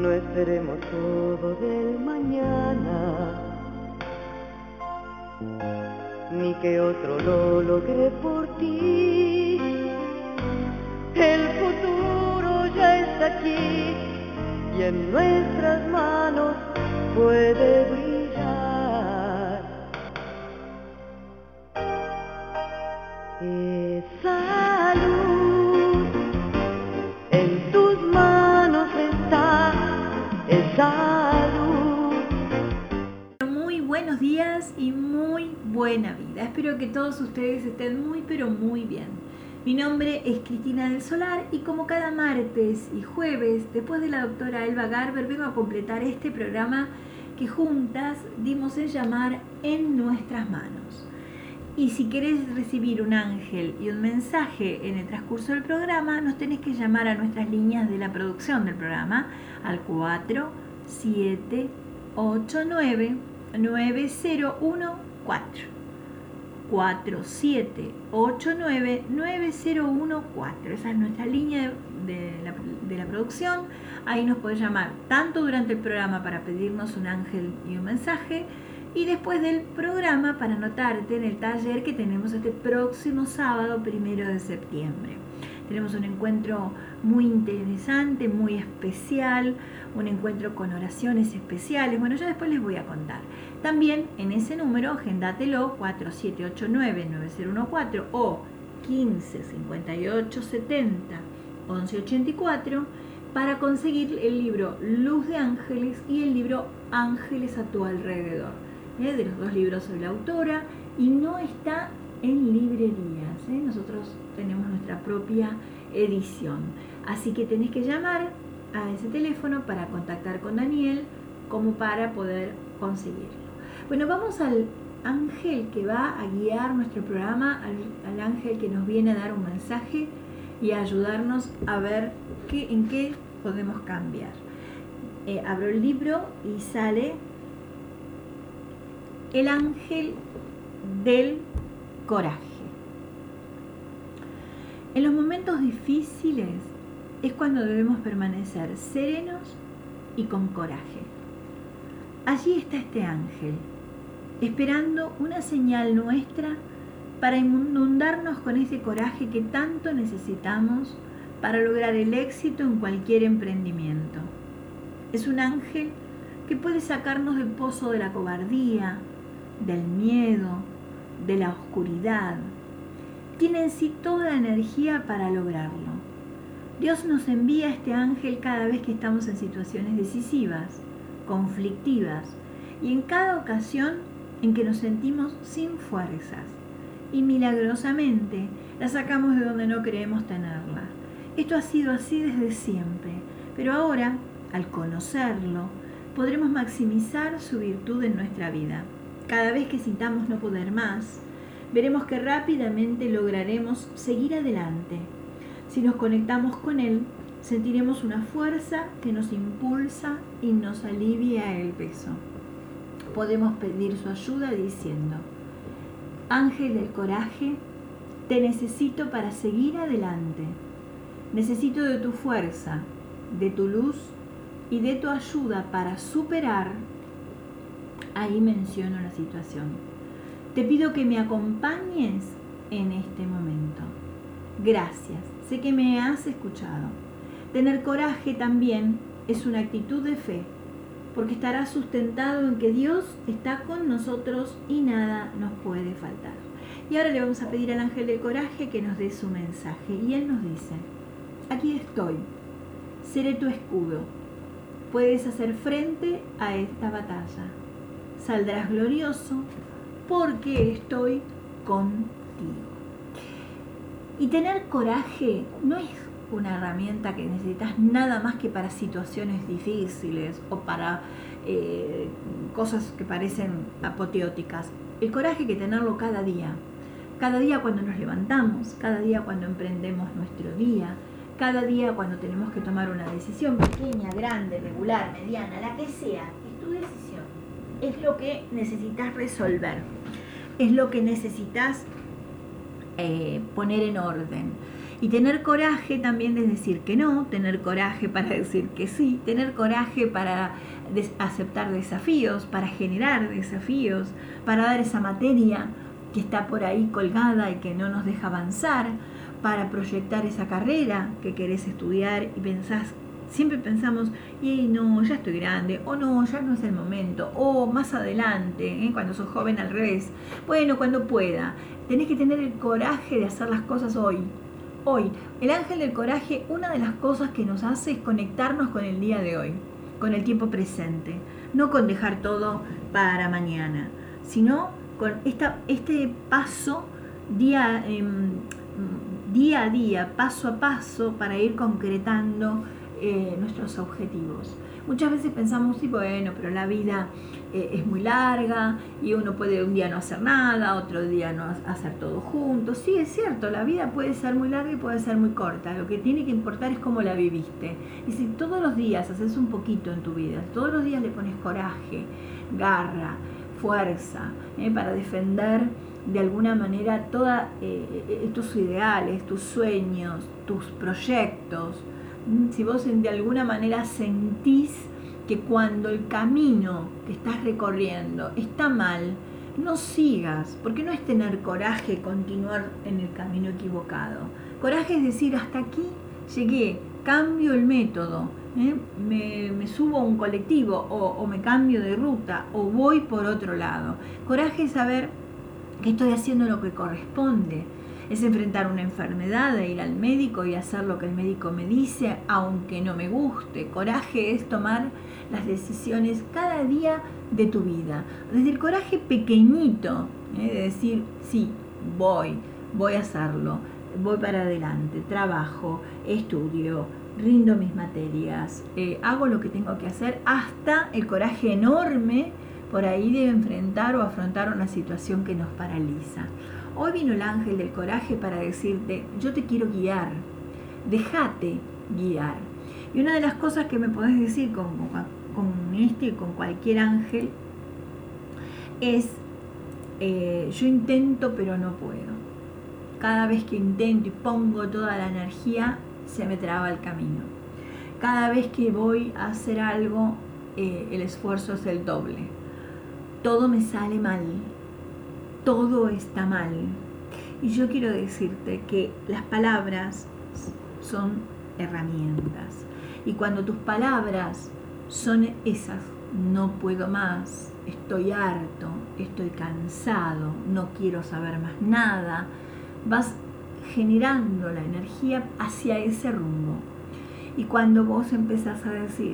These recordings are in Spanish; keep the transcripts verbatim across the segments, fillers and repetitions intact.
No esperemos todo del mañana, ni que otro lo logre por ti. El futuro ya está aquí y en nuestras manos puede brillar. Esa luz en tus manos está, esa luz. Muy buenos días y muy buena vida. Espero que todos ustedes estén muy pero muy bien. Mi nombre es Cristina del Solar y como cada martes y jueves, después de la doctora Elba Garber, vengo a completar este programa que juntas dimos en llamar En Nuestras Manos. Y si querés recibir un ángel y un mensaje en el transcurso del programa, nos tenés que llamar a nuestras líneas de la producción del programa al cuatro siete ocho nueve nueve cero uno cuatro. cuatro siete ocho nueve nueve cero uno cuatro. Esa es nuestra línea de, de, la, de la producción. Ahí nos podés llamar tanto durante el programa para pedirnos un ángel y un mensaje, y después del programa para anotarte en el taller que tenemos este próximo sábado, primero de septiembre. Tenemos un encuentro muy interesante, muy especial, un encuentro con oraciones especiales. Bueno, ya después les voy a contar. También en ese número, agéndatelo, cuatro siete ocho nueve nueve cero uno cuatro o quince cincuenta y ocho setenta once ochenta y cuatro para conseguir el libro Luz de Ángeles y el libro Ángeles a tu alrededor, ¿eh? De los dos libros soy la autora y no está en librerías, ¿eh? Nosotros tenemos nuestra propia edición, así que tenés que llamar a ese teléfono para contactar con Daniel como para poder conseguirlo. Bueno, vamos al ángel que va a guiar nuestro programa, al, al ángel que nos viene a dar un mensaje y a ayudarnos a ver qué, en qué podemos cambiar. Eh, abro el libro y sale el ángel del coraje. En los momentos difíciles es cuando debemos permanecer serenos y con coraje. Allí está este ángel, esperando una señal nuestra para inundarnos con ese coraje que tanto necesitamos para lograr el éxito en cualquier emprendimiento. Es un ángel que puede sacarnos del pozo de la cobardía, del miedo, de la oscuridad. Tiene en sí toda la energía para lograrlo. Dios nos envía a este ángel cada vez que estamos en situaciones decisivas, conflictivas y en cada ocasión en que nos sentimos sin fuerzas. Y milagrosamente la sacamos de donde no creemos tenerla. Esto ha sido así desde siempre, pero ahora, al conocerlo, podremos maximizar su virtud en nuestra vida. Cada vez que sintamos no poder más, veremos que rápidamente lograremos seguir adelante. Si nos conectamos con él, sentiremos una fuerza que nos impulsa y nos alivia el peso. Podemos pedir su ayuda diciendo: Ángel del coraje, te necesito para seguir adelante. Necesito de tu fuerza, de tu luz y de tu ayuda para superar. Ahí menciono la situación. Te pido que me acompañes en este momento. Gracias, sé que me has escuchado. Tener coraje también es una actitud de fe, porque estará sustentado en que Dios está con nosotros y nada nos puede faltar. Y ahora le vamos a pedir al ángel del coraje que nos dé su mensaje. Y él nos dice: aquí estoy, seré tu escudo. Puedes hacer frente a esta batalla. Saldrás glorioso porque estoy contigo. Y tener coraje no es una herramienta que necesitas nada más que para situaciones difíciles o para eh, cosas que parecen apoteóticas. El coraje hay que tenerlo cada día. Cada día cuando nos levantamos, cada día cuando emprendemos nuestro día, cada día cuando tenemos que tomar una decisión pequeña, grande, regular, mediana, la que sea, es tu decisión. Es lo que necesitas resolver. Es lo que necesitas eh, poner en orden. Y tener coraje también es decir que no, tener coraje para decir que sí, tener coraje para des- aceptar desafíos, para generar desafíos, para dar esa materia que está por ahí colgada y que no nos deja avanzar, para proyectar esa carrera que querés estudiar y pensás, siempre pensamos, y no, ya estoy grande, o no, ya no es el momento, o más adelante, ¿eh? Cuando sos joven al revés, bueno, cuando pueda. Tenés que tener el coraje de hacer las cosas hoy. Hoy, el ángel del coraje, una de las cosas que nos hace es conectarnos con el día de hoy, con el tiempo presente, no con dejar todo para mañana, sino con esta, este paso día, eh, día a día, paso a paso, para ir concretando eh, nuestros objetivos. Muchas veces pensamos, sí, bueno, pero la vida eh, es muy larga y uno puede un día no hacer nada, otro día no hacer todo junto. Sí, es cierto, la vida puede ser muy larga y puede ser muy corta. Lo que tiene que importar es cómo la viviste. Y si todos los días haces un poquito en tu vida, todos los días le pones coraje, garra, fuerza, eh, para defender de alguna manera todos eh, tus ideales, tus sueños, tus proyectos. Si vos de alguna manera sentís que cuando el camino que estás recorriendo está mal, no sigas, porque no es tener coraje continuar en el camino equivocado. Coraje es decir, hasta aquí llegué, cambio el método, ¿eh? me, me subo a un colectivo o, o me cambio de ruta o voy por otro lado. Coraje es saber que estoy haciendo lo que corresponde. Es enfrentar una enfermedad, de ir al médico y hacer lo que el médico me dice, aunque no me guste. Coraje es tomar las decisiones cada día de tu vida. Desde el coraje pequeñito, ¿eh? de decir, sí, voy, voy a hacerlo, voy para adelante, trabajo, estudio, rindo mis materias, eh, hago lo que tengo que hacer, hasta el coraje enorme por ahí de enfrentar o afrontar una situación que nos paraliza. Hoy vino el ángel del coraje para decirte, yo te quiero guiar, déjate guiar. Y una de las cosas que me podés decir con, con este y con cualquier ángel es, eh, yo intento pero no puedo. Cada vez que intento y pongo toda la energía, se me traba el camino. Cada vez que voy a hacer algo, eh, el esfuerzo es el doble. Todo me sale mal. Todo está mal. Y yo quiero decirte que las palabras son herramientas. Y cuando tus palabras son esas, no puedo más, estoy harto, estoy cansado, no quiero saber más nada, vas generando la energía hacia ese rumbo. Y cuando vos empezás a decir,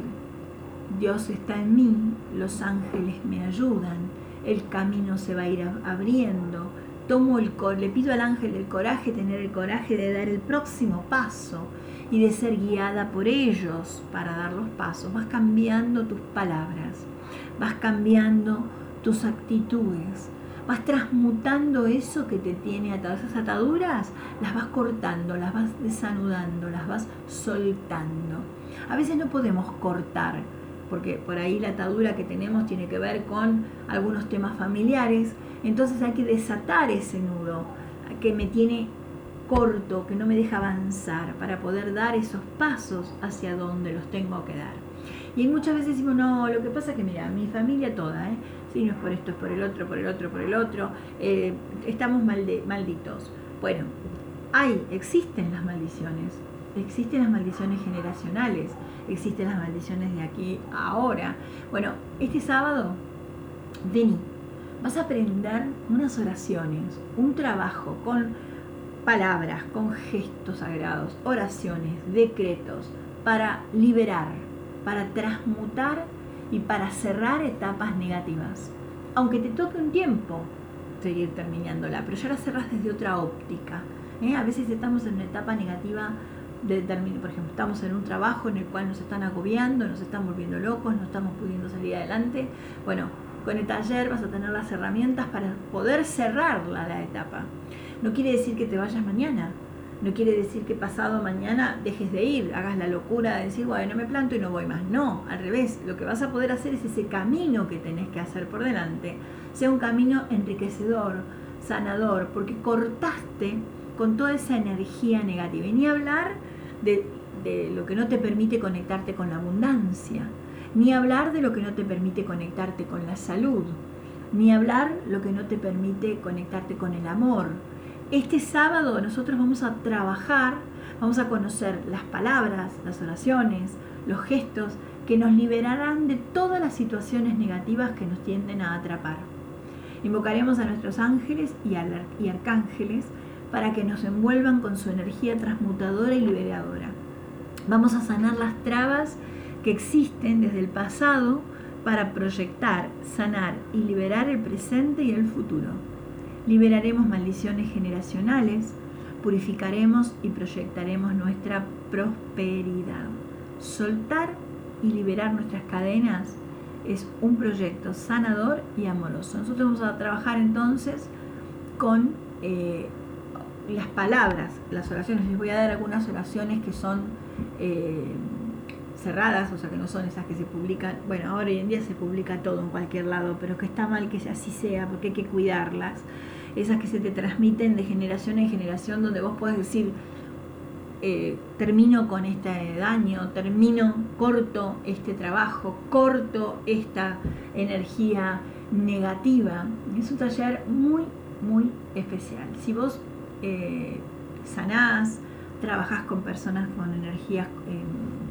Dios está en mí, los ángeles me ayudan, el camino se va a ir abriendo, tomo el cor- le pido al ángel el coraje, tener el coraje de dar el próximo paso y de ser guiada por ellos para dar los pasos. Vas cambiando tus palabras, vas cambiando tus actitudes, vas transmutando eso que te tiene atadas. Esas ataduras las vas cortando, las vas desanudando, las vas soltando. A veces no podemos cortar, porque por ahí la atadura que tenemos tiene que ver con algunos temas familiares, entonces hay que desatar ese nudo que me tiene corto, que no me deja avanzar, para poder dar esos pasos hacia donde los tengo que dar. Y muchas veces decimos, no, lo que pasa es que mira, mi familia toda, ¿eh? Si no es por esto, es por el otro, por el otro, por el otro, eh, estamos malde- malditos. Bueno, hay, existen las maldiciones, existen las maldiciones generacionales, existen las maldiciones de aquí a ahora. Bueno, este sábado, vení, vas a aprender unas oraciones, un trabajo con palabras, con gestos sagrados, oraciones, decretos, para liberar, para transmutar y para cerrar etapas negativas. Aunque te toque un tiempo seguir terminándola, pero ya la cerrás desde otra óptica. ¿eh? A veces estamos en una etapa negativa, de, por ejemplo, estamos en un trabajo en el cual nos están agobiando, nos están volviendo locos, no estamos pudiendo salir adelante. Bueno, con el taller vas a tener las herramientas para poder cerrarla la etapa. No quiere decir que te vayas mañana, no quiere decir que pasado mañana dejes de ir, hagas la locura de decir, bueno, me planto y no voy más. No, al revés, lo que vas a poder hacer es ese camino que tenés que hacer por delante, sea un camino enriquecedor, sanador, porque cortaste con toda esa energía negativa. Y ni hablar de, de lo que no te permite conectarte con la abundancia, ni hablar de lo que no te permite conectarte con la salud, ni hablar lo que no te permite conectarte con el amor. Este sábado nosotros vamos a trabajar, vamos a conocer las palabras, las oraciones, los gestos que nos liberarán de todas las situaciones negativas que nos tienden a atrapar. Invocaremos a nuestros ángeles y, al, y arcángeles para que nos envuelvan con su energía transmutadora y liberadora. Vamos a sanar las trabas que existen desde el pasado para proyectar, sanar y liberar el presente y el futuro. Liberaremos maldiciones generacionales, purificaremos y proyectaremos nuestra prosperidad. Soltar y liberar nuestras cadenas es un proyecto sanador y amoroso. Nosotros vamos a trabajar entonces con eh, las palabras, las oraciones. Les voy a dar algunas oraciones que son eh, cerradas, o sea que no son esas que se publican. Bueno, ahora hoy en día se publica todo en cualquier lado, pero que está mal que así sea, porque hay que cuidarlas. Esas que se te transmiten de generación en generación, donde vos podés decir, eh, termino con este daño, termino, corto este trabajo, corto esta energía negativa. Es un taller muy, muy especial. Si vos eh, sanás, trabajás con personas con energías eh,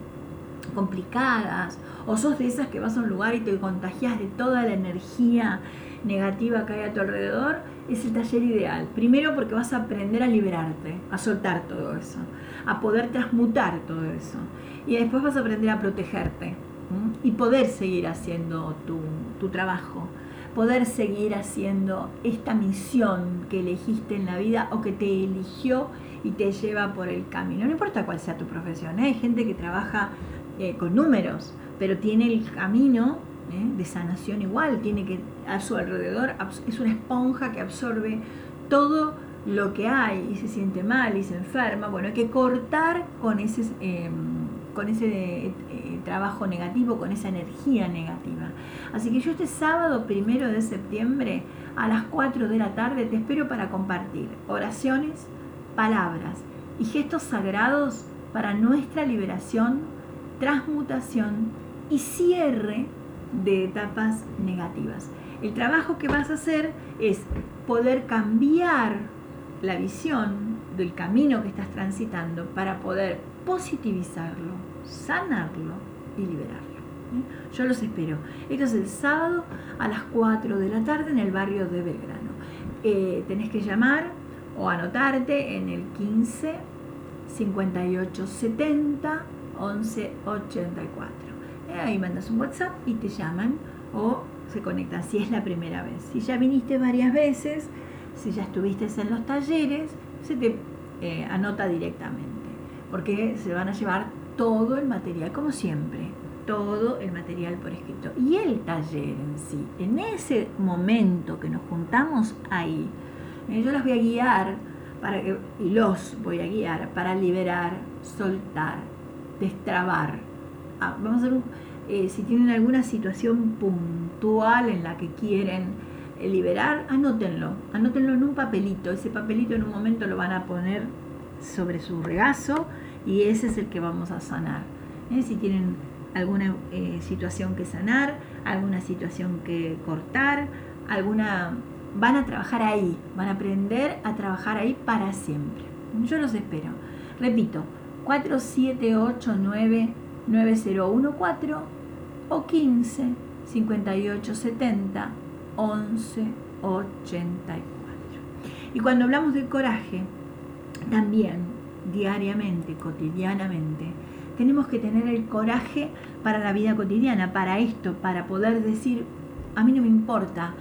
complicadas, o sos de esas que vas a un lugar y te contagias de toda la energía negativa que hay a tu alrededor, es el taller ideal. Primero porque vas a aprender a liberarte, a soltar todo eso, a poder transmutar todo eso, y después vas a aprender a protegerte, ¿sí? Y poder seguir haciendo tu, tu trabajo, poder seguir haciendo esta misión que elegiste en la vida o que te eligió y te lleva por el camino. No importa cuál sea tu profesión, ¿eh? Hay gente que trabaja eh, con números, pero tiene el camino ¿eh? de sanación igual, tiene que a su alrededor, es una esponja que absorbe todo lo que hay y se siente mal y se enferma. Bueno, hay que cortar con ese, eh, con ese eh, trabajo negativo, con esa energía negativa. Así que yo este sábado primero de septiembre a las cuatro de la tarde te espero para compartir oraciones, palabras y gestos sagrados para nuestra liberación, transmutación y cierre de etapas negativas. El trabajo que vas a hacer es poder cambiar la visión del camino que estás transitando para poder positivizarlo, sanarlo y liberarlo. ¿Eh? Yo los espero. Esto es el sábado a las cuatro de la tarde en el barrio de Belgrano. Eh, tenés que llamar o anotarte en el quince, cincuenta y ocho, setenta, once, ochenta y cuatro. Eh, ahí mandas un WhatsApp y te llaman o se conectan si es la primera vez. Si ya viniste varias veces, si ya estuviste en los talleres, se te eh, anota directamente, porque se van a llevar todo el material, como siempre, todo el material por escrito. Y el taller en sí, en ese momento que nos juntamos ahí, eh, yo las voy a guiar, para que, y los voy a guiar para liberar, soltar, destrabar. Ah, vamos a hacer un, eh, si tienen alguna situación puntual en la que quieren eh, liberar, anótenlo, anótenlo en un papelito. Ese papelito en un momento lo van a poner sobre su regazo y ese es el que vamos a sanar. ¿Eh? Si tienen alguna eh, situación que sanar, alguna situación que cortar, alguna, van a trabajar ahí, van a aprender a trabajar ahí para siempre. Yo los espero. Repito, cuatro siete ocho nueve nueve cero uno cuatro o quince, cincuenta y ocho, setenta, once, ochenta y cuatro. Y cuando hablamos del coraje, también diariamente, cotidianamente, tenemos que tener el coraje para la vida cotidiana, para esto, para poder decir, a mí no me importa,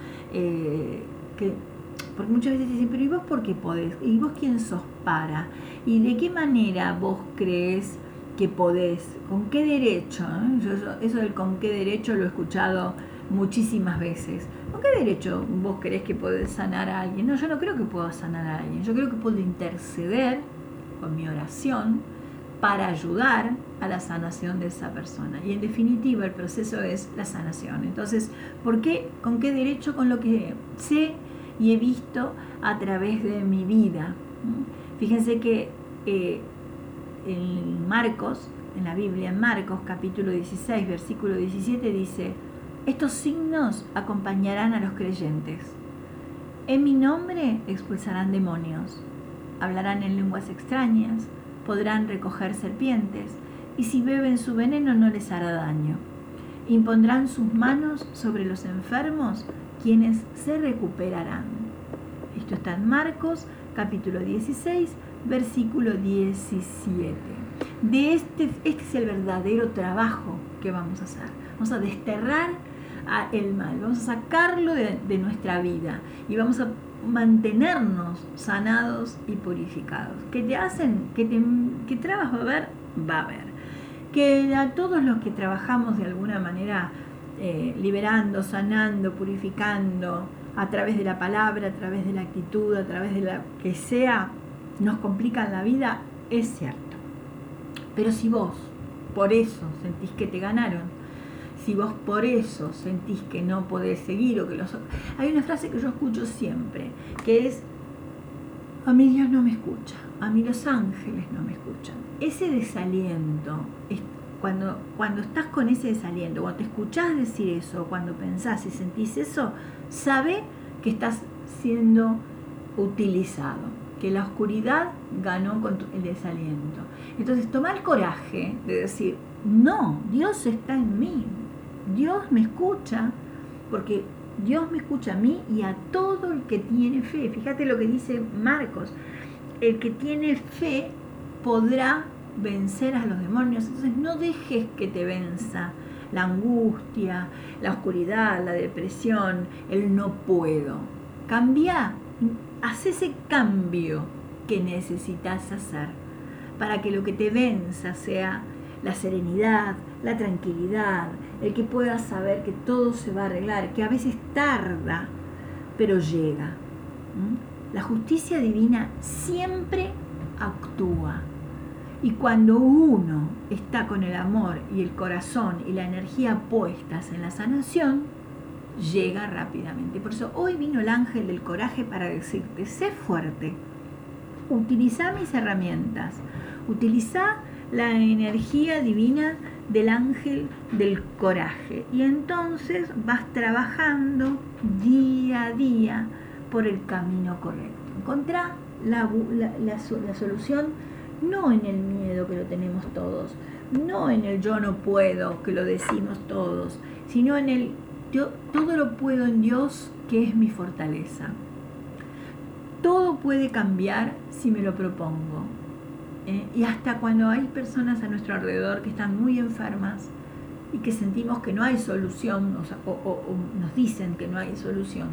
eh, que, porque muchas veces dicen, pero ¿y vos por qué podés? ¿Y vos quién sos para? ¿Y de qué manera vos crees que podés? ¿Con qué derecho? ¿Eh? Yo, yo, eso del con qué derecho lo he escuchado muchísimas veces. ¿Con qué derecho vos crees que podés sanar a alguien? No, yo no creo que pueda sanar a alguien. Yo creo que puedo interceder con mi oración para ayudar a la sanación de esa persona. Y en definitiva el proceso es la sanación. Entonces, ¿por qué? ¿Con qué derecho? Con lo que sé y he visto a través de mi vida. Fíjense que eh, en Marcos, en la Biblia, en Marcos capítulo dieciséis, versículo diecisiete dice: estos signos acompañarán a los creyentes. En mi nombre expulsarán demonios, hablarán en lenguas extrañas, podrán recoger serpientes, y si beben su veneno no les hará daño. Impondrán sus manos sobre los enfermos, quienes se recuperarán. Esto está en Marcos capítulo dieciséis, versículo diecisiete. De este, este es el verdadero trabajo que vamos a hacer. Vamos a desterrar el mal, vamos a sacarlo de, de nuestra vida y vamos a mantenernos sanados y purificados. ¿Qué te hacen? ¿Qué, te, qué trabas va a haber? Va a haber. Que a todos los que trabajamos de alguna manera eh, liberando, sanando, purificando, a través de la palabra, a través de la actitud, a través de la que sea, nos complican la vida, es cierto. Pero si vos por eso sentís que te ganaron, si vos por eso sentís que no podés seguir o que los otros... Hay una frase que yo escucho siempre, que es: a mí Dios no me escucha, a mí los ángeles no me escuchan. Ese desaliento, es cuando, cuando estás con ese desaliento, cuando te escuchás decir eso, cuando pensás y sentís eso, sabe que estás siendo utilizado, que la oscuridad ganó con el desaliento. Entonces toma el coraje de decir: no, Dios está en mí, Dios me escucha, porque Dios me escucha a mí y a todo el que tiene fe. Fíjate lo que dice Marcos: el que tiene fe podrá vencer a los demonios. Entonces no dejes que te venza la angustia, la oscuridad, la depresión, el no puedo. Cambia, haz ese cambio que necesitas hacer para que lo que te venza sea la serenidad, la tranquilidad, el que puedas saber que todo se va a arreglar, que a veces tarda, pero llega. ¿Mm? La justicia divina siempre actúa. Y cuando uno está con el amor y el corazón y la energía puestas en la sanación, llega rápidamente. Por eso hoy vino el ángel del coraje para decirte: sé fuerte, utiliza mis herramientas, utiliza la energía divina del ángel del coraje, y entonces vas trabajando día a día por el camino correcto. Encontrá la, la, la, la solución no en el miedo, que lo tenemos todos, no en el yo no puedo, que lo decimos todos, sino en el yo todo lo puedo en Dios, que es mi fortaleza. Todo puede cambiar si me lo propongo. ¿Eh? Y hasta cuando hay personas a nuestro alrededor que están muy enfermas y que sentimos que no hay solución, o, sea, o, o, o nos dicen que no hay solución,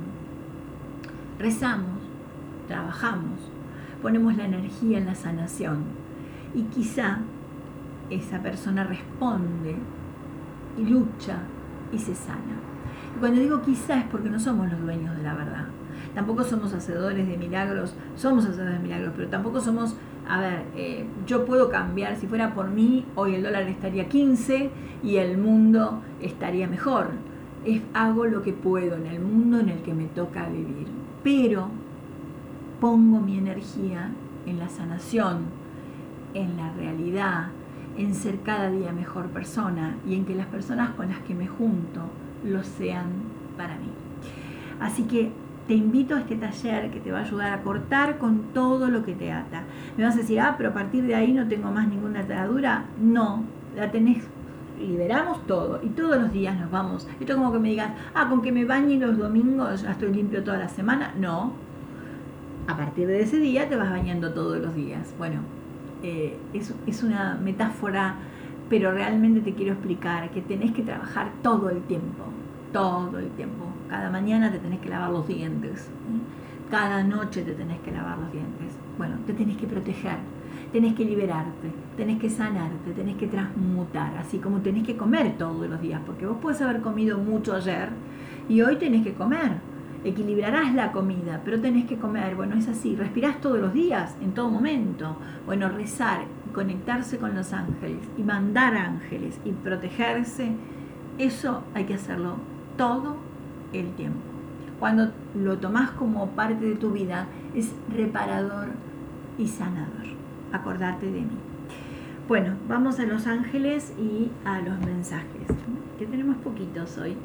rezamos, trabajamos, ponemos la energía en la sanación y quizá esa persona responde y lucha y se sana. Y cuando digo quizá es porque no somos los dueños de la verdad. Tampoco somos hacedores de milagros, somos hacedores de milagros, pero tampoco somos, a ver, eh, yo puedo cambiar, si fuera por mí, hoy el dólar estaría quince y el mundo estaría mejor. Es, hago lo que puedo en el mundo en el que me toca vivir, pero pongo mi energía en la sanación, en la realidad, en ser cada día mejor persona y en que las personas con las que me junto lo sean para mí. Así que te invito a este taller que te va a ayudar a cortar con todo lo que te ata. Me vas a decir: ah, pero a partir de ahí no tengo más ninguna atadura. No, la tenés, liberamos todo y todos los días nos vamos. Esto es como que me digas: ah, con que me bañe los domingos ya estoy limpio toda la semana. No, a partir de ese día te vas bañando todos los días. Bueno, eh, es, es una metáfora, pero realmente te quiero explicar que tenés que trabajar todo el tiempo, todo el tiempo. Cada mañana te tenés que lavar los dientes, ¿eh? Cada noche te tenés que lavar los dientes. Bueno, te tenés que proteger, tenés que liberarte, tenés que sanarte, tenés que transmutar, así como tenés que comer todos los días, porque vos podés haber comido mucho ayer y hoy tenés que comer. Equilibrarás la comida, pero tenés que comer. Bueno, es así. Respirás todos los días, en todo momento. Bueno, rezar, conectarse con los ángeles y mandar ángeles y protegerse, eso hay que hacerlo todo el tiempo. Cuando lo tomás como parte de tu vida, es reparador y sanador. Acordate de mí. Bueno, vamos a los ángeles y a los mensajes, que tenemos poquitos hoy.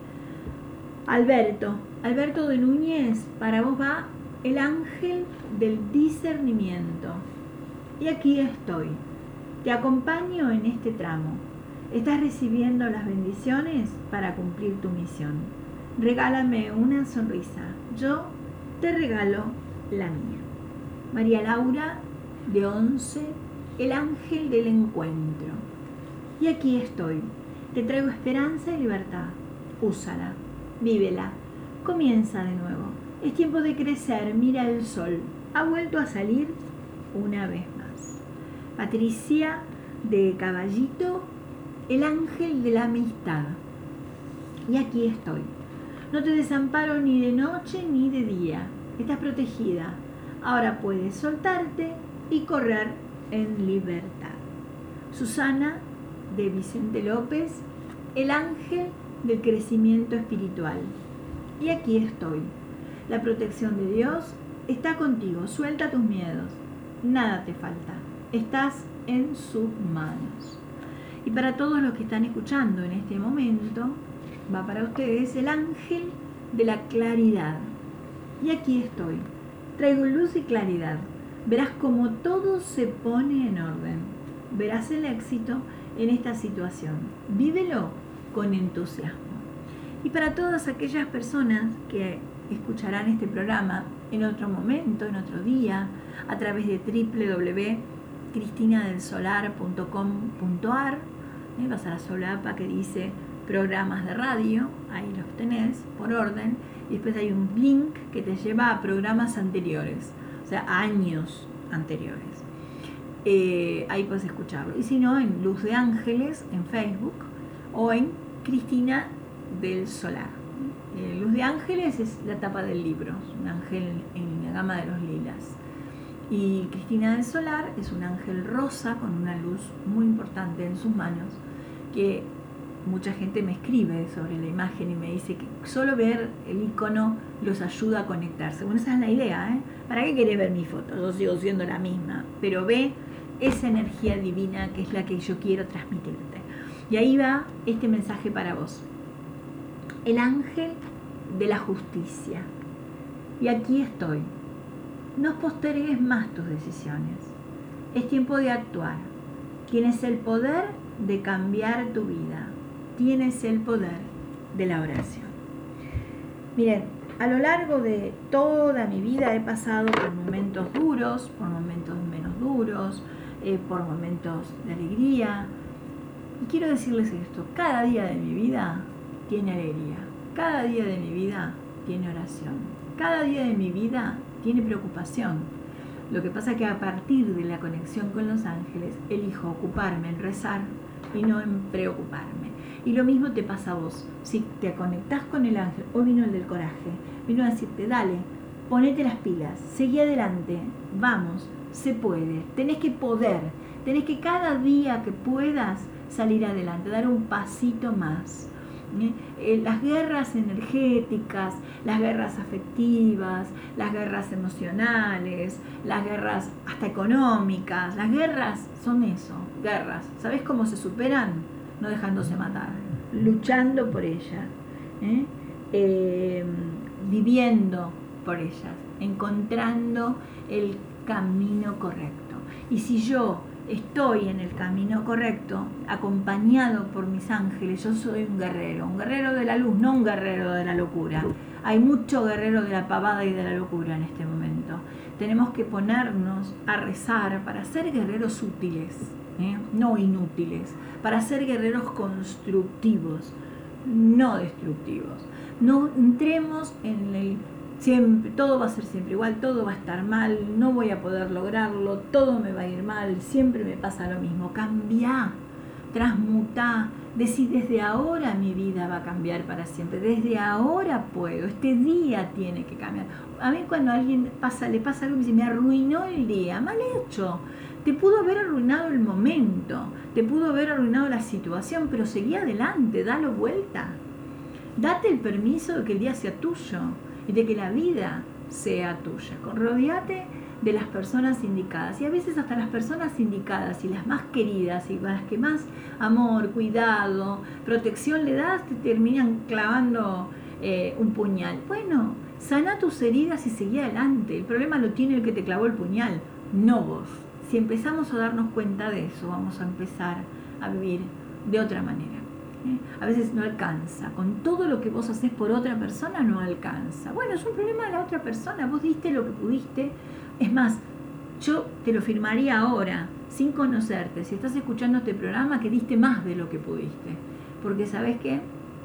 Alberto, Alberto de Núñez, para vos va el ángel del discernimiento. Y aquí estoy, te acompaño en este tramo. Estás recibiendo las bendiciones para cumplir tu misión. Regálame una sonrisa, yo te regalo la mía. María Laura de Once, el ángel del encuentro. Y aquí estoy, te traigo esperanza y libertad. Úsala, vívela, comienza de nuevo. Es tiempo de crecer, mira el sol. Ha vuelto a salir una vez más. Patricia de Caballito, el ángel de la amistad. Y aquí estoy. No te desamparo ni de noche ni de día. Estás protegida. Ahora puedes soltarte y correr en libertad. Susana de Vicente López, el ángel del crecimiento espiritual. Y aquí estoy. La protección de Dios está contigo. Suelta tus miedos. Nada te falta. Estás en sus manos. Y para todos los que están escuchando en este momento, va para ustedes el ángel de la claridad. Y aquí estoy. Traigo luz y claridad. Verás cómo todo se pone en orden. Verás el éxito en esta situación. Vívelo con entusiasmo. Y para todas aquellas personas que escucharán este programa en otro momento, en otro día, a través de doble u doble u doble u punto cristina del solar punto com punto a r, ¿eh? Vas a la solapa que dice programas de radio, ahí los tenés por orden, y después hay un link que te lleva a programas anteriores, o sea, a años anteriores. Eh, ahí puedes escucharlo. Y si no, en Luz de Ángeles, en Facebook, o en Cristina del Solar. Eh, Luz de Ángeles es la tapa del libro, un ángel en la gama de los lilas. Y Cristina del Solar es un ángel rosa con una luz muy importante en sus manos, que mucha gente me escribe sobre la imagen y me dice que solo ver el icono los ayuda a conectarse. Bueno, esa es la idea, ¿eh? ¿Para qué querés ver mi foto? Yo sigo siendo la misma, pero ve esa energía divina que es la que yo quiero transmitirte. Y ahí va este mensaje para vos. El ángel de la justicia. Y aquí estoy. No postergues más tus decisiones. Es tiempo de actuar. Tienes el poder de cambiar tu vida. Tienes el poder de la oración. Miren, a lo largo de toda mi vida he pasado por momentos duros, por momentos menos duros, eh, por momentos de alegría. Y quiero decirles esto, cada día de mi vida tiene alegría. Cada día de mi vida tiene oración. Cada día de mi vida tiene preocupación. Lo que pasa es que a partir de la conexión con los ángeles, elijo ocuparme en rezar y no en preocuparme. Y lo mismo te pasa a vos. Si te conectás con el ángel, hoy vino el del coraje, vino a decirte, dale, ponete las pilas, seguí adelante, vamos, se puede. Tenés que poder, tenés que cada día que puedas salir adelante, dar un pasito más. Eh, las guerras energéticas, las guerras afectivas, las guerras emocionales, las guerras hasta económicas, las guerras son eso, guerras. ¿Sabés cómo se superan? No dejándose matar, luchando por ellas, ¿eh? Eh, viviendo por ellas, encontrando el camino correcto. Y si yo estoy en el camino correcto, acompañado por mis ángeles, yo soy un guerrero, un guerrero de la luz, no un guerrero de la locura. Hay mucho guerrero de la pavada y de la locura en este momento. Tenemos que ponernos a rezar para ser guerreros útiles, ¿eh? No inútiles, para ser guerreros constructivos, no destructivos. No entremos en el siempre, todo va a ser siempre igual, todo va a estar mal, no voy a poder lograrlo, todo me va a ir mal, siempre me pasa lo mismo. Cambia, transmuta, decí desde ahora mi vida va a cambiar para siempre, desde ahora puedo, este día tiene que cambiar. A mí cuando a alguien pasa, le pasa algo y me dice, me arruinó el día, mal hecho. Te pudo haber arruinado el momento, te pudo haber arruinado la situación, pero seguí adelante, dalo vuelta. Date el permiso de que el día sea tuyo y de que la vida sea tuya. Rodeate de las personas indicadas. Y a veces hasta las personas indicadas y las más queridas y las que más amor, cuidado, protección le das, te terminan clavando eh, un puñal. Bueno, sana tus heridas y seguí adelante. El problema lo tiene el que te clavó el puñal, no vos. Si empezamos a darnos cuenta de eso, vamos a empezar a vivir de otra manera. ¿eh? A veces no alcanza. Con todo lo que vos haces por otra persona, no alcanza. Bueno, es un problema de la otra persona. Vos diste lo que pudiste. Es más, yo te lo firmaría ahora, sin conocerte, si estás escuchando este programa, que diste más de lo que pudiste. Porque ¿sabés qué?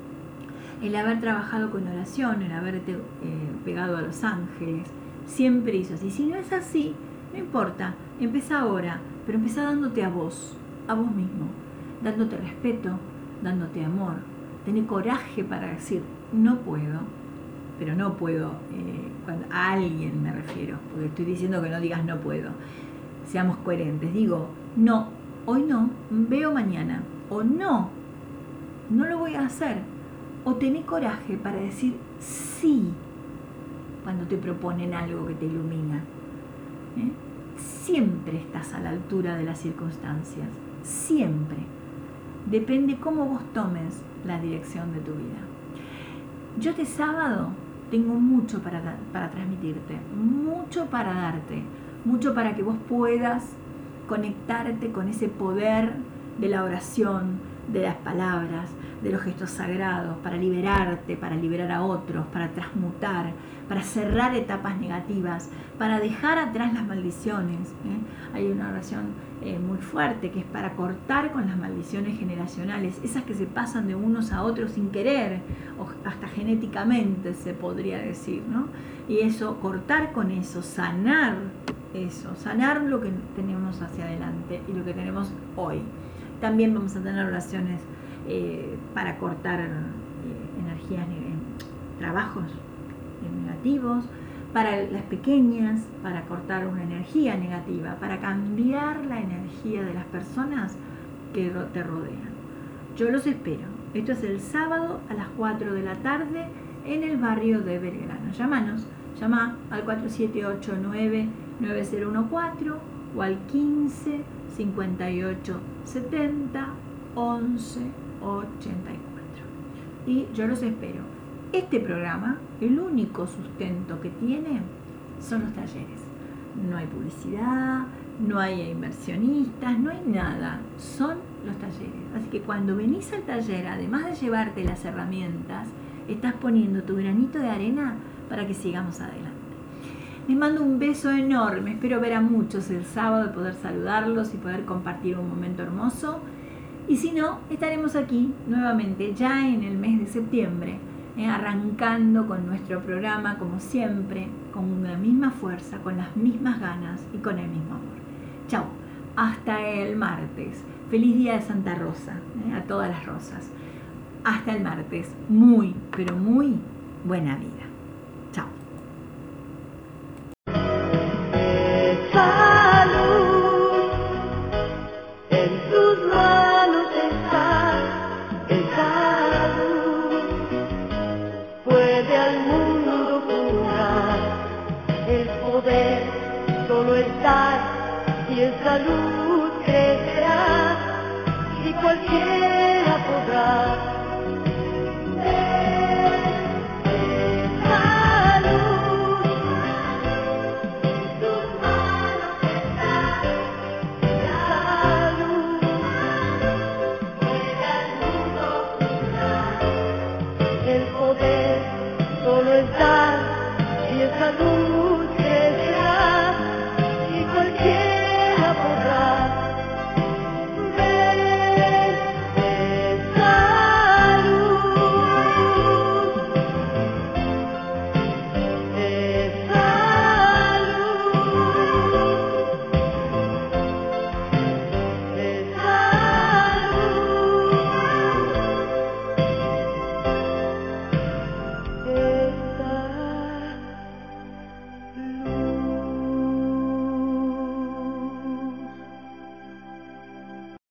El haber trabajado con oración, el haberte eh, pegado a los ángeles, siempre hizo así. Si no es así, no importa, empezá ahora, pero empezá dándote a vos, a vos mismo, dándote respeto, dándote amor. Tené coraje para decir, no puedo, pero no puedo, eh, cuando a alguien me refiero, porque estoy diciendo que no digas no puedo. Seamos coherentes, digo, no, hoy no, veo mañana, o no, no lo voy a hacer, o tené coraje para decir sí cuando te proponen algo que te ilumina. ¿eh? Siempre estás a la altura de las circunstancias, siempre. Depende cómo vos tomes la dirección de tu vida. Yo este sábado tengo mucho para, para transmitirte, mucho para darte, mucho para que vos puedas conectarte con ese poder de la oración, de las palabras, de los gestos sagrados, para liberarte, para liberar a otros, para transmutar, para cerrar etapas negativas, para dejar atrás las maldiciones. ¿eh? Hay una oración eh, muy fuerte que es para cortar con las maldiciones generacionales, esas que se pasan de unos a otros sin querer, o hasta genéticamente se podría decir, ¿no? Y eso, cortar con eso, sanar eso, sanar lo que tenemos hacia adelante y lo que tenemos hoy. También vamos a tener oraciones eh, para cortar eh, energías, eh, trabajos eh, negativos, para las pequeñas, para cortar una energía negativa, para cambiar la energía de las personas que te rodean. Yo los espero. Esto es el sábado a las cuatro de la tarde en el barrio de Belgrano. Llámanos, llama al cuatro siete ocho nueve nueve cero uno cuatro o al quince cincuenta y ocho setenta once ochenta y cuatro. Y yo los espero. Este programa, el único sustento que tiene son los talleres. No hay publicidad, no hay inversionistas, no hay nada. Son los talleres. Así que cuando venís al taller, además de llevarte las herramientas, estás poniendo tu granito de arena para que sigamos adelante. Les mando un beso enorme. Espero ver a muchos el sábado, poder saludarlos y poder compartir un momento hermoso. Y si no, estaremos aquí nuevamente ya en el mes de septiembre, eh, arrancando con nuestro programa como siempre, con la misma fuerza, con las mismas ganas y con el mismo amor. Chao, hasta el martes. Feliz día de Santa Rosa, eh, a todas las rosas. Hasta el martes. Muy, pero muy buena vida. Chao. Salud, en tus manos está el salud. Puede al mundo curar, el poder solo está y en salud crecerá. Y cualquier